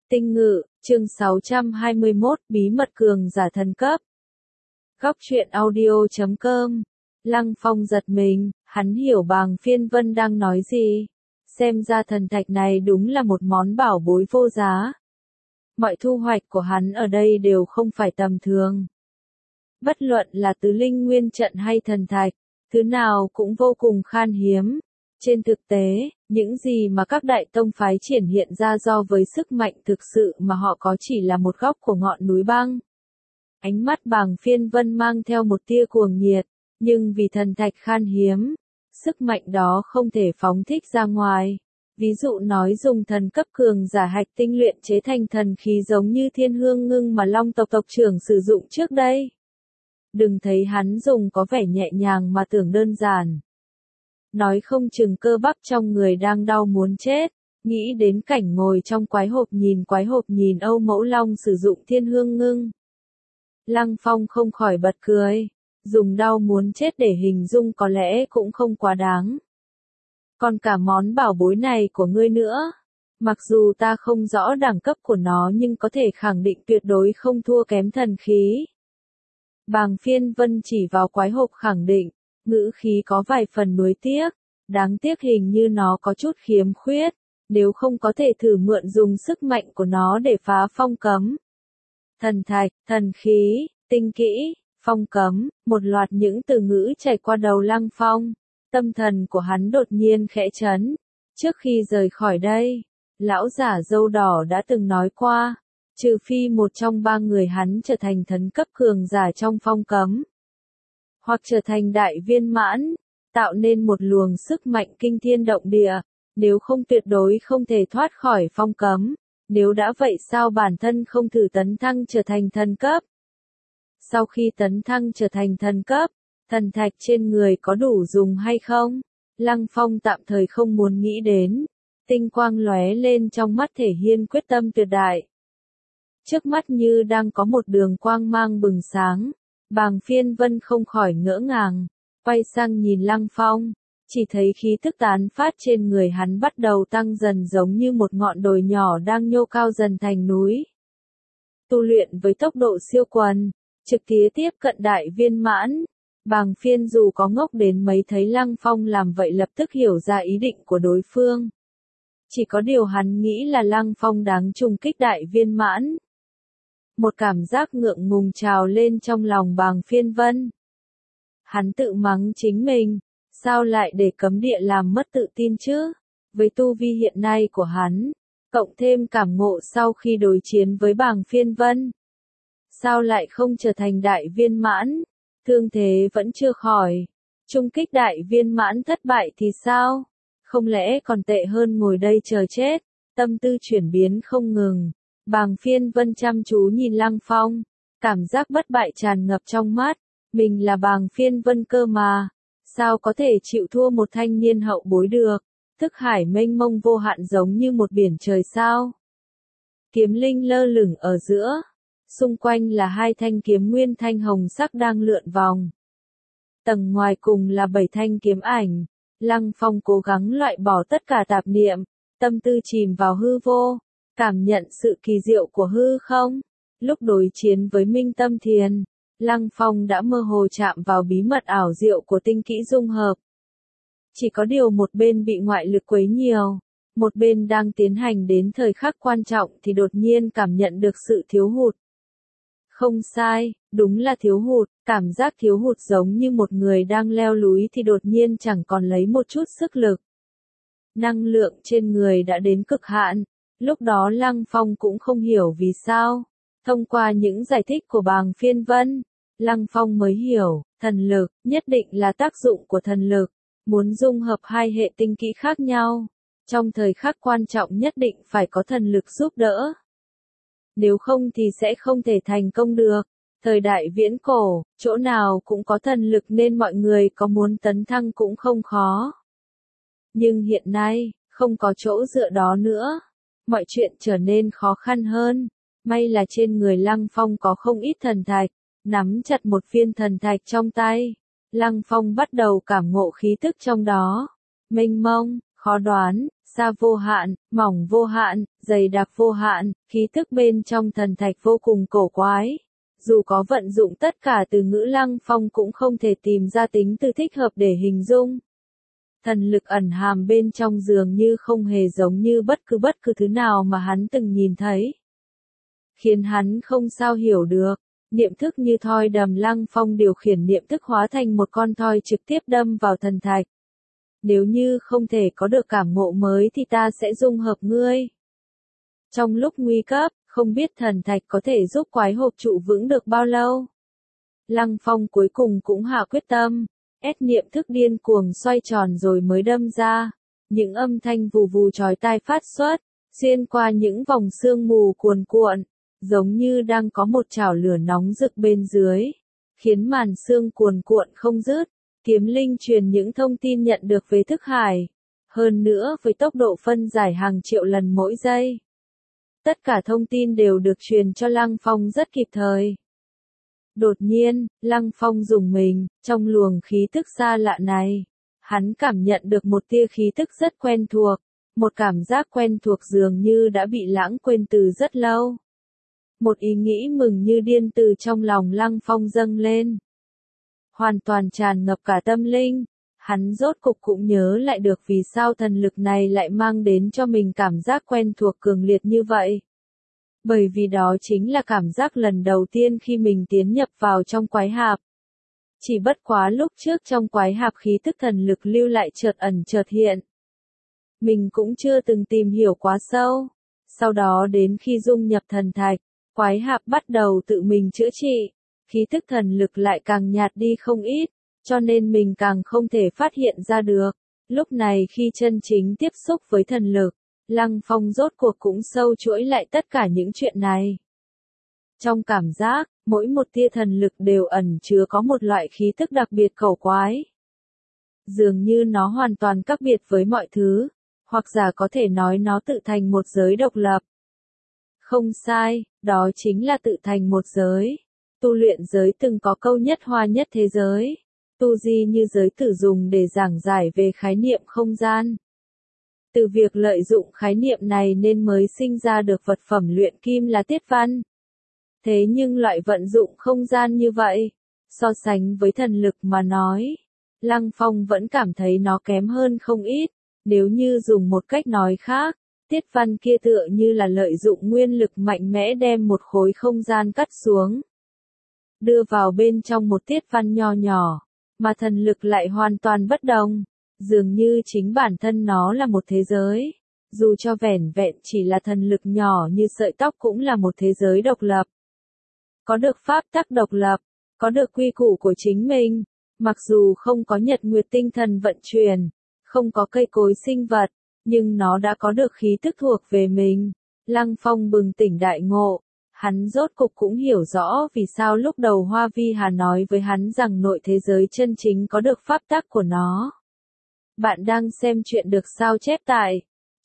Tinh ngự, chương 621, bí mật cường giả thần cấp. Góc truyện audio.com. Lăng Phong giật mình, hắn hiểu Bàng Phiên Vân đang nói gì. Xem ra thần thạch này đúng là một món bảo bối vô giá. Mọi thu hoạch của hắn ở đây đều không phải tầm thường. Bất luận là tứ linh nguyên trận hay thần thạch, thứ nào cũng vô cùng khan hiếm. Trên thực tế, những gì mà các đại tông phái triển hiện ra do với sức mạnh thực sự mà họ có chỉ là một góc của ngọn núi băng. Ánh mắt Bàng Phiên Vân mang theo một tia cuồng nhiệt, nhưng vì thần thạch khan hiếm, sức mạnh đó không thể phóng thích ra ngoài. Ví dụ nói dùng thần cấp cường giả hạch tinh luyện chế thành thần khí giống như thiên hương ngưng mà Long tộc tộc trưởng sử dụng trước đây. Đừng thấy hắn dùng có vẻ nhẹ nhàng mà tưởng đơn giản. Nói không chừng cơ bắp trong người đang đau muốn chết, nghĩ đến cảnh ngồi trong quái hộp nhìn Âu Mẫu Long sử dụng thiên hương ngưng. Lăng Phong không khỏi bật cười, dùng đau muốn chết để hình dung có lẽ cũng không quá đáng. Còn cả món bảo bối này của ngươi nữa, mặc dù ta không rõ đẳng cấp của nó nhưng có thể khẳng định tuyệt đối không thua kém thần khí. Bàng Phiên Vân chỉ vào quái hộp khẳng định, ngữ khí có vài phần nuối tiếc, đáng tiếc hình như nó có chút khiếm khuyết, nếu không có thể thử mượn dùng sức mạnh của nó để phá phong cấm. Thần thạch, thần khí, tinh kỹ, phong cấm, một loạt những từ ngữ chảy qua đầu Lăng Phong, tâm thần của hắn đột nhiên khẽ chấn. Trước khi rời khỏi đây, lão giả râu đỏ đã từng nói qua, trừ phi một trong ba người hắn trở thành thần cấp cường giả trong phong cấm, hoặc trở thành đại viên mãn, tạo nên một luồng sức mạnh kinh thiên động địa, nếu không tuyệt đối không thể thoát khỏi phong cấm. Nếu đã vậy sao bản thân không thử tấn thăng trở thành thần cấp? Sau khi tấn thăng trở thành thần cấp, thần thạch trên người có đủ dùng hay không? Lăng Phong tạm thời không muốn nghĩ đến. Tinh quang lóe lên trong mắt thể hiện quyết tâm tuyệt đại. Trước mắt như đang có một đường quang mang bừng sáng. Bàng Phiên Vân không khỏi ngỡ ngàng, quay sang nhìn Lăng Phong, chỉ thấy khí tức tán phát trên người hắn bắt đầu tăng dần giống như một ngọn đồi nhỏ đang nhô cao dần thành núi. Tu luyện với tốc độ siêu quần, trực tiếp cận đại viên mãn. Bàng Phiên dù có ngốc đến mấy thấy Lăng Phong làm vậy lập tức hiểu ra ý định của đối phương. Chỉ có điều hắn nghĩ là Lăng Phong đáng trùng kích đại viên mãn. Một cảm giác ngượng ngùng trào lên trong lòng Bàng Phiên Vân. Hắn tự mắng chính mình, sao lại để cấm địa làm mất tự tin chứ? Với tu vi hiện nay của hắn, cộng thêm cảm ngộ sau khi đối chiến với Bàng Phiên Vân, sao lại không trở thành đại viên mãn? Thương thế vẫn chưa khỏi, chung kích đại viên mãn thất bại thì sao? Không lẽ còn tệ hơn ngồi đây chờ chết? Tâm tư chuyển biến không ngừng. Bàng Phiên Vân chăm chú nhìn Lăng Phong, cảm giác bất bại tràn ngập trong mắt. Mình là Bàng Phiên Vân cơ mà, sao có thể chịu thua một thanh niên hậu bối được? Thức hải mênh mông vô hạn giống như một biển trời sao? Kiếm linh lơ lửng ở giữa, xung quanh là hai thanh kiếm nguyên thanh hồng sắc đang lượn vòng. Tầng ngoài cùng là 7 thanh kiếm ảnh. Lăng Phong cố gắng loại bỏ tất cả tạp niệm, tâm tư chìm vào hư vô, cảm nhận sự kỳ diệu của hư không. Lúc đối chiến với Minh Tâm Thiền, Lăng Phong đã mơ hồ chạm vào bí mật ảo diệu của tinh kỹ dung hợp. Chỉ có điều một bên bị ngoại lực quấy nhiều, một bên đang tiến hành đến thời khắc quan trọng thì đột nhiên cảm nhận được sự thiếu hụt. Không sai, đúng là thiếu hụt, cảm giác thiếu hụt giống như một người đang leo núi thì đột nhiên chẳng còn lấy một chút sức lực. Năng lượng trên người đã đến cực hạn, lúc đó Lăng Phong cũng không hiểu vì sao. Thông qua những giải thích của Bàng Phiên Vân, Lăng Phong mới hiểu, thần lực, nhất định là tác dụng của thần lực, muốn dung hợp hai hệ tinh kỹ khác nhau. Trong thời khắc quan trọng nhất định phải có thần lực giúp đỡ. Nếu không thì sẽ không thể thành công được. Thời đại viễn cổ, chỗ nào cũng có thần lực nên mọi người có muốn tấn thăng cũng không khó. Nhưng hiện nay, không có chỗ dựa đó nữa. Mọi chuyện trở nên khó khăn hơn. May là trên người Lăng Phong có không ít thần thạch, nắm chặt một viên thần thạch trong tay. Lăng Phong bắt đầu cảm ngộ khí tức trong đó. Mênh mông, khó đoán, xa vô hạn, mỏng vô hạn, dày đặc vô hạn, khí tức bên trong thần thạch vô cùng cổ quái. Dù có vận dụng tất cả từ ngữ Lăng Phong cũng không thể tìm ra tính từ thích hợp để hình dung. Thần lực ẩn hàm bên trong dường như không hề giống như bất cứ thứ nào mà hắn từng nhìn thấy. Khiến hắn không sao hiểu được, niệm thức như thoi đầm Lăng Phong điều khiển niệm thức hóa thành một con thoi trực tiếp đâm vào thần thạch. Nếu như không thể có được cảm ngộ mới thì ta sẽ dung hợp ngươi. Trong lúc nguy cấp, không biết thần thạch có thể giúp quái hộp trụ vững được bao lâu. Lăng Phong cuối cùng cũng hạ quyết tâm, ép niệm thức điên cuồng xoay tròn rồi mới đâm ra. Những âm thanh vù vù chói tai phát xuất, xuyên qua những vòng sương mù cuồn cuộn, giống như đang có một chảo lửa nóng rực bên dưới, khiến màn sương cuồn cuộn không dứt. Kiếm linh truyền những thông tin nhận được về thức hải, hơn nữa với tốc độ phân giải hàng triệu lần mỗi giây. Tất cả thông tin đều được truyền cho Lăng Phong rất kịp thời. Đột nhiên, Lăng Phong rùng mình, trong luồng khí tức xa lạ này, hắn cảm nhận được một tia khí tức rất quen thuộc, một cảm giác quen thuộc dường như đã bị lãng quên từ rất lâu. Một ý nghĩ mừng như điên từ trong lòng Lăng Phong dâng lên. Hoàn toàn tràn ngập cả tâm linh, hắn rốt cục cũng nhớ lại được vì sao thần lực này lại mang đến cho mình cảm giác quen thuộc cường liệt như vậy. Bởi vì đó chính là cảm giác lần đầu tiên khi mình tiến nhập vào trong quái hạp. Chỉ bất quá lúc trước trong quái hạp khí tức thần lực lưu lại chợt ẩn chợt hiện. Mình cũng chưa từng tìm hiểu quá sâu. Sau đó đến khi dung nhập thần thạch, quái hạp bắt đầu tự mình chữa trị. Khí tức thần lực lại càng nhạt đi không ít, cho nên mình càng không thể phát hiện ra được. Lúc này khi chân chính tiếp xúc với thần lực, Lăng Phong rốt cuộc cũng sâu chuỗi lại tất cả những chuyện này. Trong cảm giác, mỗi một tia thần lực đều ẩn chứa có một loại khí tức đặc biệt cổ quái. Dường như nó hoàn toàn khác biệt với mọi thứ, hoặc giả có thể nói nó tự thành một giới độc lập. Không sai, đó chính là tự thành một giới. Tu luyện giới từng có câu nhất hoa nhất thế giới. Tu di như giới tử dùng để giảng giải về khái niệm không gian. Từ việc lợi dụng khái niệm này nên mới sinh ra được vật phẩm luyện kim là tiết văn. Thế nhưng loại vận dụng không gian như vậy, so sánh với thần lực mà nói, Lăng Phong vẫn cảm thấy nó kém hơn không ít. Nếu như dùng một cách nói khác, tiết văn kia tựa như là lợi dụng nguyên lực mạnh mẽ đem một khối không gian cắt xuống, đưa vào bên trong một tiết văn nho nhỏ, mà thần lực lại hoàn toàn bất đồng, dường như chính bản thân nó là một thế giới, dù cho vẻn vẹn chỉ là thần lực nhỏ như sợi tóc cũng là một thế giới độc lập. Có được pháp tắc độc lập, có được quy củ của chính mình, mặc dù không có nhật nguyệt tinh thần vận chuyển, không có cây cối sinh vật, nhưng nó đã có được khí tức thuộc về mình. Lăng Phong bừng tỉnh đại ngộ. Hắn rốt cục cũng hiểu rõ vì sao lúc đầu Hoa Vi Hà nói với hắn rằng nội thế giới chân chính có được pháp tắc của nó. Bạn đang xem chuyện được sao chép tại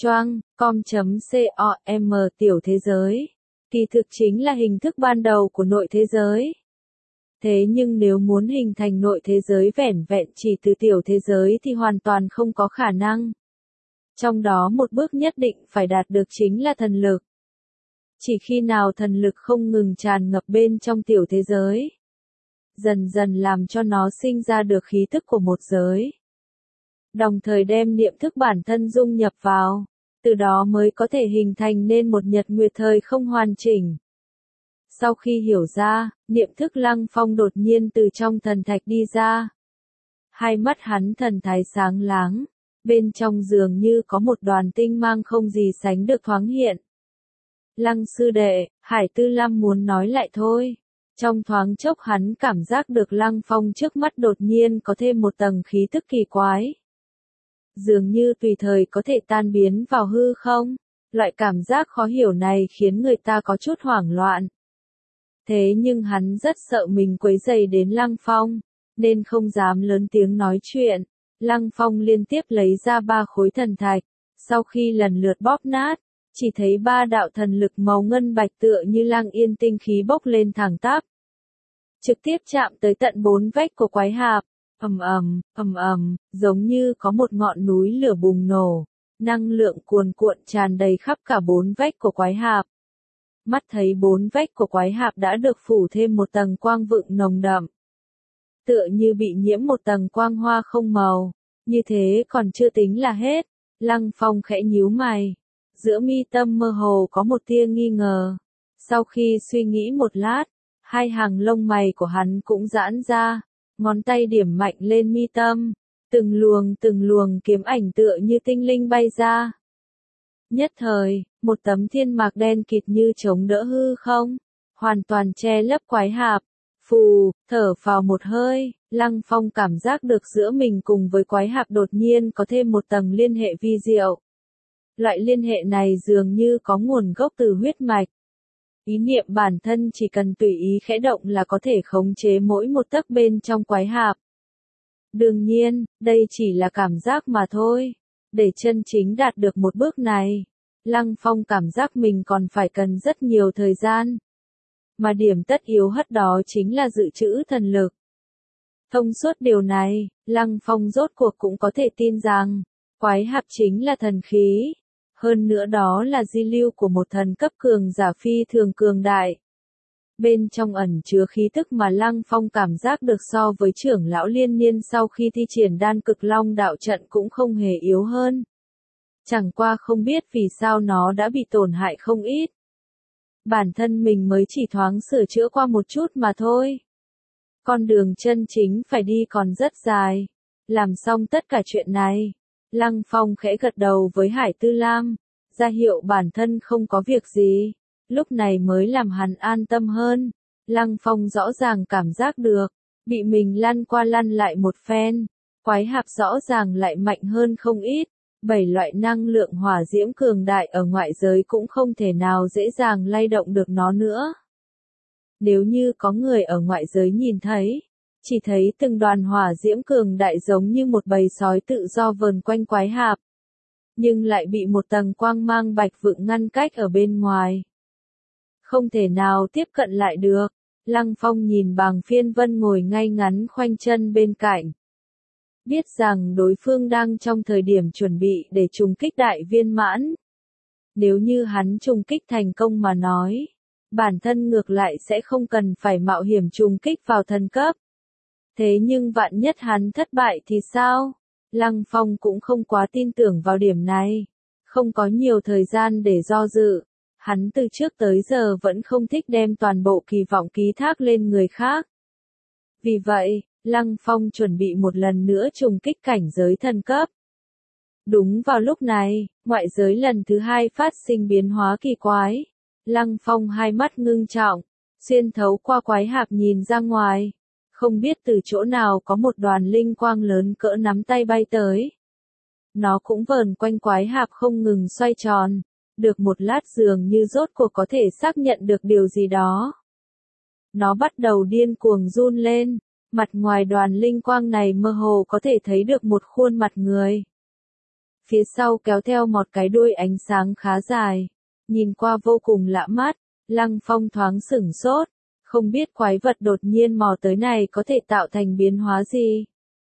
choang.com.com tiểu thế giới. Kỳ thực chính là hình thức ban đầu của nội thế giới. Thế nhưng nếu muốn hình thành nội thế giới vẻn vẹn chỉ từ tiểu thế giới thì hoàn toàn không có khả năng. Trong đó một bước nhất định phải đạt được chính là thần lực. Chỉ khi nào thần lực không ngừng tràn ngập bên trong tiểu thế giới, dần dần làm cho nó sinh ra được khí tức của một giới, đồng thời đem niệm thức bản thân dung nhập vào, từ đó mới có thể hình thành nên một nhật nguyệt thời không hoàn chỉnh. Sau khi hiểu ra, niệm thức Lăng Phong đột nhiên từ trong thần thạch đi ra. Hai mắt hắn thần thái sáng láng, bên trong dường như có một đoàn tinh mang không gì sánh được thoáng hiện. Lăng sư đệ, Hải Tư Lam muốn nói lại thôi. Trong thoáng chốc hắn cảm giác được Lăng Phong trước mắt đột nhiên có thêm một tầng khí tức kỳ quái. Dường như tùy thời có thể tan biến vào hư không. Loại cảm giác khó hiểu này khiến người ta có chút hoảng loạn. Thế nhưng hắn rất sợ mình quấy rầy đến Lăng Phong, nên không dám lớn tiếng nói chuyện. Lăng Phong liên tiếp lấy ra 3 khối thần thạch, sau khi lần lượt bóp nát, chỉ thấy 3 đạo thần lực màu ngân bạch tựa như lang yên tinh khí bốc lên thẳng tắp, trực tiếp chạm tới tận 4 vách của quái hạp, ầm ầm, giống như có một ngọn núi lửa bùng nổ, Năng lượng cuồn cuộn tràn đầy khắp cả bốn vách của quái hạp. Mắt thấy bốn vách của quái hạp đã được phủ thêm một tầng quang vựng nồng đậm. Tựa như bị nhiễm một tầng quang hoa không màu. Như thế còn chưa tính là hết. Lăng Phong khẽ nhíu mày. Giữa mi tâm mơ hồ có một tia nghi ngờ. Sau khi suy nghĩ một lát, hai hàng lông mày của hắn cũng giãn ra. Ngón tay điểm mạnh lên mi tâm. Từng luồng kiếm ảnh tựa như tinh linh bay ra. Nhất thời, một tấm thiên mạc đen kịt như chống đỡ hư không, hoàn toàn che lấp quái hạp. Phù, thở phào một hơi, Lăng Phong cảm giác được giữa mình cùng với quái hạp đột nhiên có thêm một tầng liên hệ vi diệu. Loại liên hệ này dường như có nguồn gốc từ huyết mạch. Ý niệm bản thân chỉ cần tùy ý khẽ động là có thể khống chế mỗi một tấc bên trong quái hạp. Đương nhiên, đây chỉ là cảm giác mà thôi. Để chân chính đạt được một bước này, Lăng Phong cảm giác mình còn phải cần rất nhiều thời gian. Mà điểm tất yếu hất đó chính là dự trữ thần lực. Thông suốt điều này, Lăng Phong rốt cuộc cũng có thể tin rằng, quái hạp chính là thần khí. Hơn nữa đó là di lưu của một thần cấp cường giả phi thường cường đại. Bên trong ẩn chứa khí tức mà Lăng Phong cảm giác được so với trưởng lão liên niên sau khi thi triển đan cực long đạo trận cũng không hề yếu hơn. Chẳng qua không biết vì sao nó đã bị tổn hại không ít. Bản thân mình mới chỉ thoáng sửa chữa qua một chút mà thôi. Con đường chân chính phải đi còn rất dài. Làm xong tất cả chuyện này, Lăng Phong khẽ gật đầu với Hải Tư Lam, ra hiệu bản thân không có việc gì. Lúc này mới làm hắn an tâm hơn. Lăng Phong rõ ràng cảm giác được, bị mình lăn qua lăn lại một phen, quái hạp rõ ràng lại mạnh hơn không ít. 7 loại năng lượng hỏa diễm cường đại ở ngoại giới cũng không thể nào dễ dàng lay động được nó nữa. Nếu như có người ở ngoại giới nhìn thấy, chỉ thấy từng đoàn hỏa diễm cường đại giống như một bầy sói tự do vờn quanh quái hạp, nhưng lại bị một tầng quang mang bạch vượng ngăn cách ở bên ngoài. Không thể nào tiếp cận lại được. Lăng Phong nhìn Bàng Phiên Vân ngồi ngay ngắn khoanh chân bên cạnh. Biết rằng đối phương đang trong thời điểm chuẩn bị để trùng kích đại viên mãn. Nếu như hắn trùng kích thành công mà nói, bản thân ngược lại sẽ không cần phải mạo hiểm trùng kích vào thần cấp. Thế nhưng vạn nhất hắn thất bại thì sao? Lăng Phong cũng không quá tin tưởng vào điểm này. Không có nhiều thời gian để do dự. Hắn từ trước tới giờ vẫn không thích đem toàn bộ kỳ vọng ký thác lên người khác. Vì vậy, Lăng Phong chuẩn bị một lần nữa trùng kích cảnh giới thần cấp. Đúng vào lúc này, ngoại giới lần thứ hai phát sinh biến hóa kỳ quái. Lăng Phong hai mắt ngưng trọng, xuyên thấu qua quái hạp nhìn ra ngoài. Không biết từ chỗ nào có một đoàn linh quang lớn cỡ nắm tay bay tới. Nó cũng vờn quanh quái hạp không ngừng xoay tròn. Được một lát dường như rốt cuộc có thể xác nhận được điều gì đó. Nó bắt đầu điên cuồng run lên, mặt ngoài đoàn linh quang này mơ hồ có thể thấy được một khuôn mặt người. Phía sau kéo theo một cái đuôi ánh sáng khá dài, nhìn qua vô cùng lạ mắt, Lăng Phong thoáng sửng sốt, không biết quái vật đột nhiên mò tới này có thể tạo thành biến hóa gì.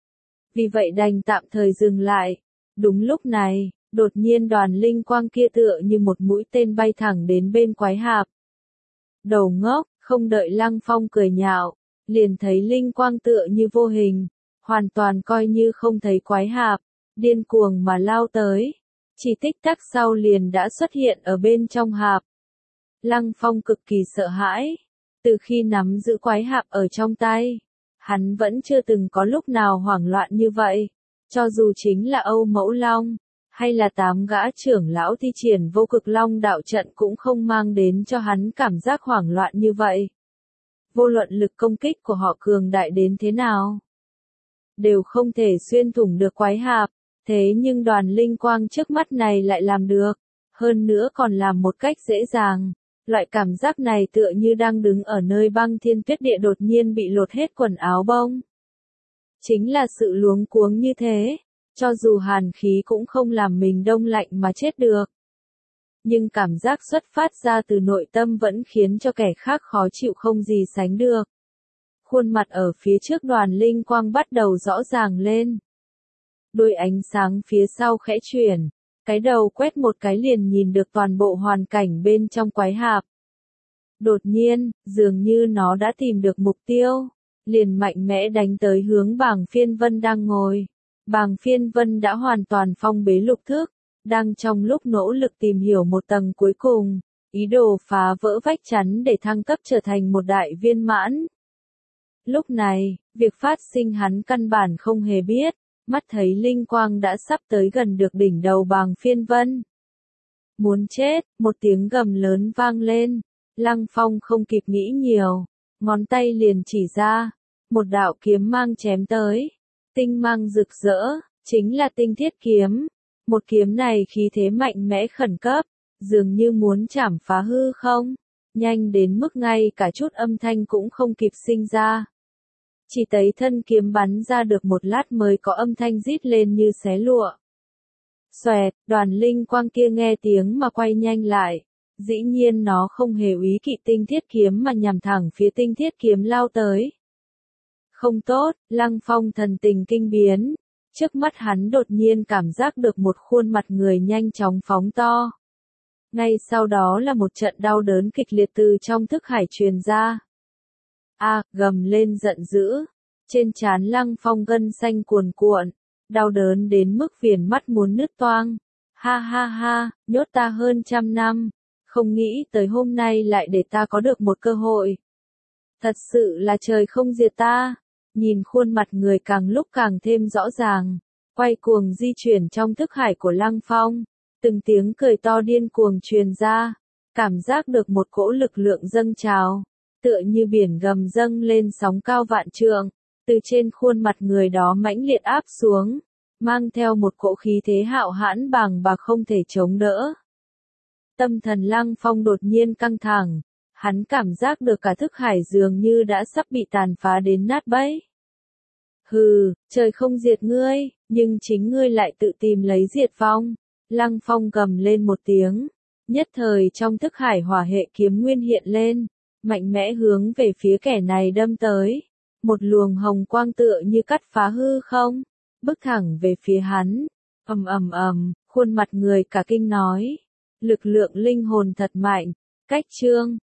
Vì vậy đành tạm thời dừng lại. Đúng lúc này, đột nhiên đoàn linh quang kia tựa như một mũi tên bay thẳng đến bên quái hạp. Đầu ngốc, không đợi Lăng Phong cười nhạo, liền thấy linh quang tựa như vô hình, hoàn toàn coi như không thấy quái hạp, điên cuồng mà lao tới. Chỉ tích tắc sau liền đã xuất hiện ở bên trong hạp. Lăng Phong cực kỳ sợ hãi, từ khi nắm giữ quái hạp ở trong tay, hắn vẫn chưa từng có lúc nào hoảng loạn như vậy, cho dù chính là Âu Mẫu Long, hay là 8 gã trưởng lão thi triển vô cực long đạo trận cũng không mang đến cho hắn cảm giác hoảng loạn như vậy. Vô luận lực công kích của họ cường đại đến thế nào, đều không thể xuyên thủng được quái hạp, thế nhưng đoàn linh quang trước mắt này lại làm được, hơn nữa còn làm một cách dễ dàng. Loại cảm giác này tựa như đang đứng ở nơi băng thiên tuyết địa đột nhiên bị lột hết quần áo bông. Chính là sự luống cuống như thế, cho dù hàn khí cũng không làm mình đông lạnh mà chết được. Nhưng cảm giác xuất phát ra từ nội tâm vẫn khiến cho kẻ khác khó chịu không gì sánh được. Khuôn mặt ở phía trước đoàn linh quang bắt đầu rõ ràng lên. Đôi ánh sáng phía sau khẽ chuyển, cái đầu quét một cái liền nhìn được toàn bộ hoàn cảnh bên trong quái hạp. Đột nhiên, dường như nó đã tìm được mục tiêu, liền mạnh mẽ đánh tới hướng Bàng Phiên Vân đang ngồi. Bàng Phiên Vân đã hoàn toàn phong bế lục thức, đang trong lúc nỗ lực tìm hiểu một tầng cuối cùng, ý đồ phá vỡ vách chắn để thăng cấp trở thành một đại viên mãn. Lúc này, việc phát sinh hắn căn bản không hề biết, mắt thấy linh quang đã sắp tới gần được đỉnh đầu Bàng Phiên Vân. Muốn chết, một tiếng gầm lớn vang lên, Lăng Phong không kịp nghĩ nhiều, ngón tay liền chỉ ra, một đạo kiếm mang chém tới, tinh mang rực rỡ, chính là tinh thiết kiếm. Một kiếm này khí thế mạnh mẽ khẩn cấp, dường như muốn chảm phá hư không, nhanh đến mức ngay cả chút âm thanh cũng không kịp sinh ra. Chỉ thấy thân kiếm bắn ra được một lát mới có âm thanh rít lên như xé lụa. Xoẹt, đoàn linh quang kia nghe tiếng mà quay nhanh lại. Dĩ nhiên nó không hề úy kỵ tinh thiết kiếm mà nhằm thẳng phía tinh thiết kiếm lao tới. Không tốt, Lăng Phong thần tình kinh biến. Trước mắt hắn đột nhiên cảm giác được một khuôn mặt người nhanh chóng phóng to. Ngay sau đó là một trận đau đớn kịch liệt từ trong thức hải truyền ra. Gầm lên giận dữ. Trên trán Lăng Phong gân xanh cuồn cuộn. Đau đớn đến mức viền mắt muốn nứt toang. Ha ha ha, nhốt ta hơn 100 năm. Không nghĩ tới hôm nay lại để ta có được một cơ hội. Thật sự là trời không diệt ta. Nhìn khuôn mặt người càng lúc càng thêm rõ ràng. Quay cuồng di chuyển trong thức hải của Lăng Phong. Từng tiếng cười to điên cuồng truyền ra. Cảm giác được một cỗ lực lượng dâng trào. Tựa như biển gầm dâng lên sóng cao vạn trượng. Từ trên khuôn mặt người đó mãnh liệt áp xuống. Mang theo một cỗ khí thế hạo hãn bàng bạc không thể chống đỡ. Tâm thần Lăng Phong đột nhiên căng thẳng. Hắn cảm giác được cả thức hải dường như đã sắp bị tàn phá đến nát bấy. Hừ, trời không diệt ngươi, nhưng chính ngươi lại tự tìm lấy diệt vong. Lăng Phong gầm lên một tiếng. Nhất thời trong thức hải hỏa hệ kiếm nguyên hiện lên. Mạnh mẽ hướng về phía kẻ này đâm tới. Một luồng hồng quang tựa như cắt phá hư không. Bước thẳng về phía hắn. Khuôn mặt người cả kinh nói. Lực lượng linh hồn thật mạnh. Cách chương.